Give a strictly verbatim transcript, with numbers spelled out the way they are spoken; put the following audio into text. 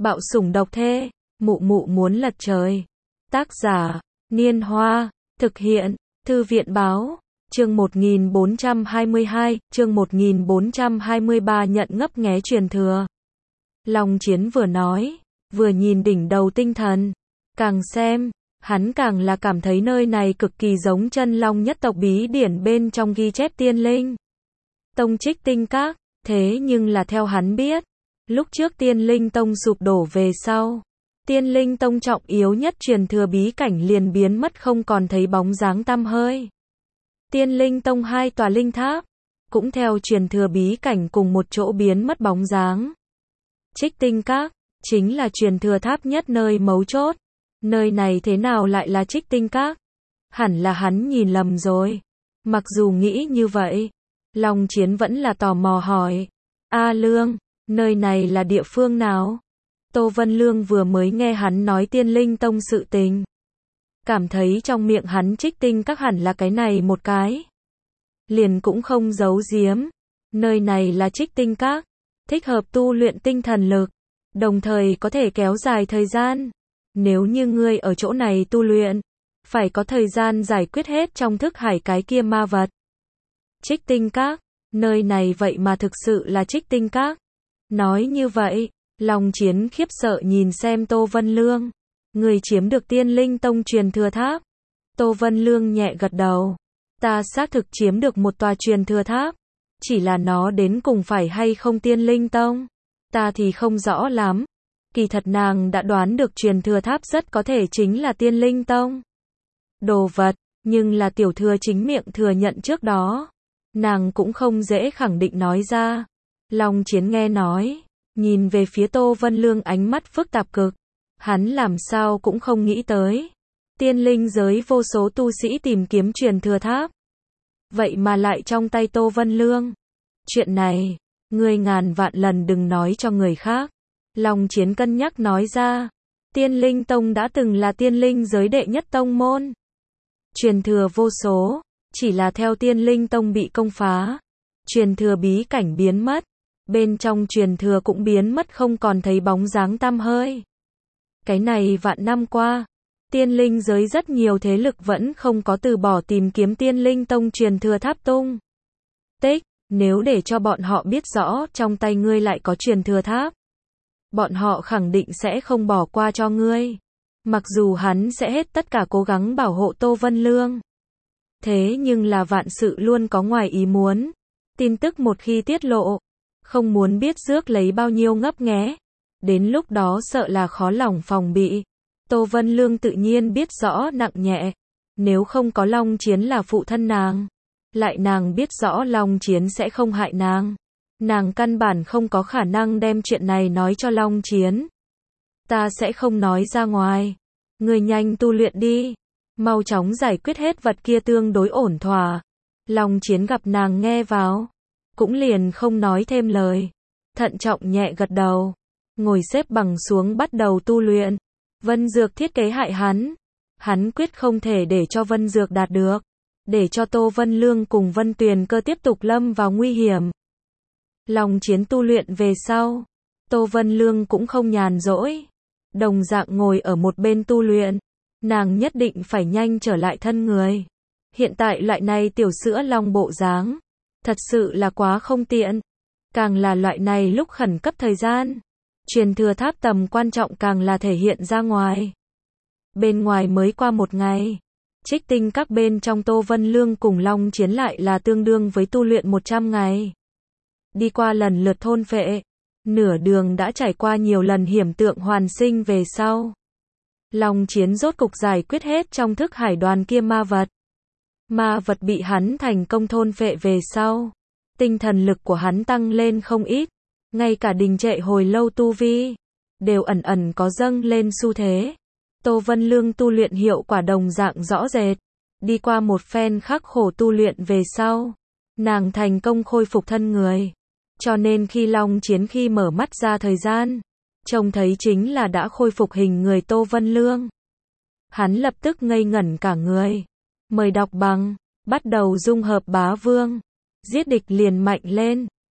Bạo sủng độc thê, mụ mụ muốn lật trời. Tác giả, Niên Hoa, thực hiện, Thư viện báo, chương một nghìn bốn trăm hai mươi hai, chương một nghìn bốn trăm hai mươi ba nhận ngấp nghé truyền thừa. Long Chiến vừa nói, vừa nhìn đỉnh đầu tinh thần. Càng xem, hắn càng là cảm thấy nơi này cực kỳ giống chân long nhất tộc bí điển bên trong ghi chép tiên linh tông Trích Tinh Các, thế nhưng là theo hắn biết, lúc trước Tiên Linh Tông sụp đổ về sau, Tiên Linh Tông trọng yếu nhất truyền thừa bí cảnh liền biến mất không còn thấy bóng dáng tăm hơi. Tiên Linh Tông hai tòa linh tháp, cũng theo truyền thừa bí cảnh cùng một chỗ biến mất bóng dáng. Trích Tinh Các, chính là truyền thừa tháp nhất nơi mấu chốt. Nơi này thế nào lại là Trích Tinh Các? Hẳn là hắn nhìn lầm rồi. Mặc dù nghĩ như vậy, Long Chiến vẫn là tò mò hỏi. A Lương, nơi này là địa phương nào? Tô Vân Lương vừa mới nghe hắn nói Tiên Linh Tông sự tình. Cảm thấy trong miệng hắn Trích Tinh Các hẳn là cái này một cái. Liền cũng không giấu giếm. Nơi này là Trích Tinh Các, thích hợp tu luyện tinh thần lực, đồng thời có thể kéo dài thời gian. Nếu như ngươi ở chỗ này tu luyện, phải có thời gian giải quyết hết trong thức hải cái kia ma vật. Trích Tinh Các, nơi này vậy mà thực sự là Trích Tinh Các. Nói như vậy, Long Chiến khiếp sợ nhìn xem Tô Vân Lương. Người chiếm được Tiên Linh Tông truyền thừa tháp. Tô Vân Lương nhẹ gật đầu. Ta xác thực chiếm được một tòa truyền thừa tháp. Chỉ là nó đến cùng phải hay không Tiên Linh Tông, ta thì không rõ lắm. Kỳ thật nàng đã đoán được truyền thừa tháp rất có thể chính là Tiên Linh Tông đồ vật, nhưng là tiểu thừa chính miệng thừa nhận trước đó, nàng cũng không dễ khẳng định nói ra. Long Chiến nghe nói, nhìn về phía Tô Vân Lương ánh mắt phức tạp cực. Hắn làm sao cũng không nghĩ tới, tiên linh giới vô số tu sĩ tìm kiếm truyền thừa tháp, vậy mà lại trong tay Tô Vân Lương. Chuyện này, ngươi ngàn vạn lần đừng nói cho người khác. Long Chiến cân nhắc nói ra, Tiên Linh Tông đã từng là tiên linh giới đệ nhất tông môn. Truyền thừa vô số, chỉ là theo Tiên Linh Tông bị công phá, truyền thừa bí cảnh biến mất, bên trong truyền thừa cũng biến mất không còn thấy bóng dáng tăm hơi. Cái này vạn năm qua, tiên linh giới rất nhiều thế lực vẫn không có từ bỏ tìm kiếm Tiên Linh Tông truyền thừa tháp tung tích. Nếu để cho bọn họ biết rõ trong tay ngươi lại có truyền thừa tháp, bọn họ khẳng định sẽ không bỏ qua cho ngươi. Mặc dù hắn sẽ hết tất cả cố gắng bảo hộ Tô Vân Lương, thế nhưng là vạn sự luôn có ngoài ý muốn. Tin tức một khi tiết lộ, không muốn biết rước lấy bao nhiêu ngấp nghé, đến lúc đó sợ là khó lòng phòng bị. Tô Vân Lương tự nhiên biết rõ nặng nhẹ. Nếu không có Long Chiến là phụ thân nàng, lại nàng biết rõ Long Chiến sẽ không hại nàng, nàng căn bản không có khả năng đem chuyện này nói cho Long Chiến. Ta sẽ không nói ra ngoài. Người nhanh tu luyện đi, mau chóng giải quyết hết vật kia tương đối ổn thỏa. Long Chiến gặp nàng nghe vào, cũng liền không nói thêm lời, thận trọng nhẹ gật đầu, ngồi xếp bằng xuống bắt đầu tu luyện. Vân Dược thiết kế hại hắn, hắn quyết không thể để cho Vân Dược đạt được, để cho Tô Vân Lương cùng Vân Tuyền Cơ tiếp tục lâm vào nguy hiểm. Long Chiến tu luyện về sau, Tô Vân Lương cũng không nhàn rỗi, đồng dạng ngồi ở một bên tu luyện. Nàng nhất định phải nhanh trở lại thân người. Hiện tại loại này tiểu sữa long bộ dáng, thật sự là quá không tiện. Càng là loại này lúc khẩn cấp thời gian, truyền thừa tháp tầm quan trọng càng là thể hiện ra ngoài. Bên ngoài mới qua một ngày, Trích Tinh Các bên trong Tô Vân Lương cùng Long Chiến lại là tương đương với tu luyện một trăm ngày. Đi qua lần lượt thôn phệ, nửa đường đã trải qua nhiều lần hiểm tượng hoàn sinh về sau, Long Chiến rốt cục giải quyết hết trong thức hải đoàn kia ma vật. Ma vật bị hắn thành công thôn phệ về sau, tinh thần lực của hắn tăng lên không ít, ngay cả đình trệ hồi lâu tu vi, đều ẩn ẩn có dâng lên xu thế. Tô Vân Lương tu luyện hiệu quả đồng dạng rõ rệt, đi qua một phen khắc khổ tu luyện về sau, nàng thành công khôi phục thân người. Cho nên khi Long Chiến khi mở mắt ra thời gian, trông thấy chính là đã khôi phục hình người Tô Vân Lương. Hắn lập tức ngây ngẩn cả người. Mời đọc bằng, bắt đầu dung hợp bá vương, giết địch liền mạnh lên.